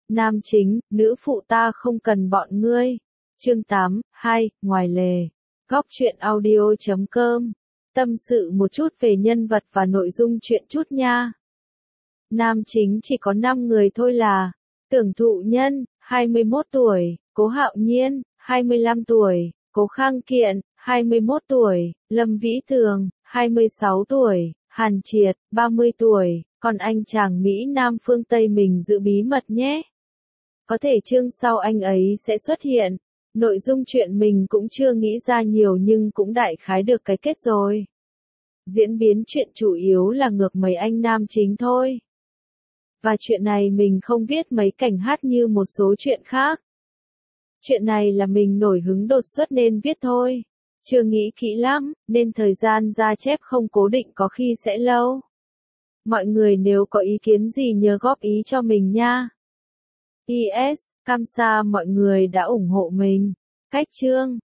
Nam chính, nữ phụ ta không cần bọn ngươi. Chương 8, 2, ngoài lề. Góc truyện audio.com. Tâm sự một chút về nhân vật và nội dung truyện chút nha. Nam chính chỉ có 5 người thôi là Tưởng Thụ Nhân, 21 tuổi, Cố Hạo Nhiên, 25 tuổi, Cố Khang Kiện, 21 tuổi, Lâm Vĩ Tường, 26 tuổi, Hàn Triệt, 30 tuổi, còn anh chàng Mỹ Nam phương Tây mình giữ bí mật nhé. Có thể chương sau anh ấy sẽ xuất hiện. Nội dung chuyện mình cũng chưa nghĩ ra nhiều nhưng cũng đại khái được cái kết rồi. Diễn biến chuyện chủ yếu là ngược mấy anh nam chính thôi. Và chuyện này mình không viết mấy cảnh hát như một số chuyện khác. Chuyện này là mình nổi hứng đột xuất nên viết thôi. Chưa nghĩ kỹ lắm, nên thời gian ra chép không cố định có khi sẽ lâu. Mọi người nếu có ý kiến gì nhớ góp ý cho mình nha. PS, cảm ơn mọi người đã ủng hộ mình. Cách chương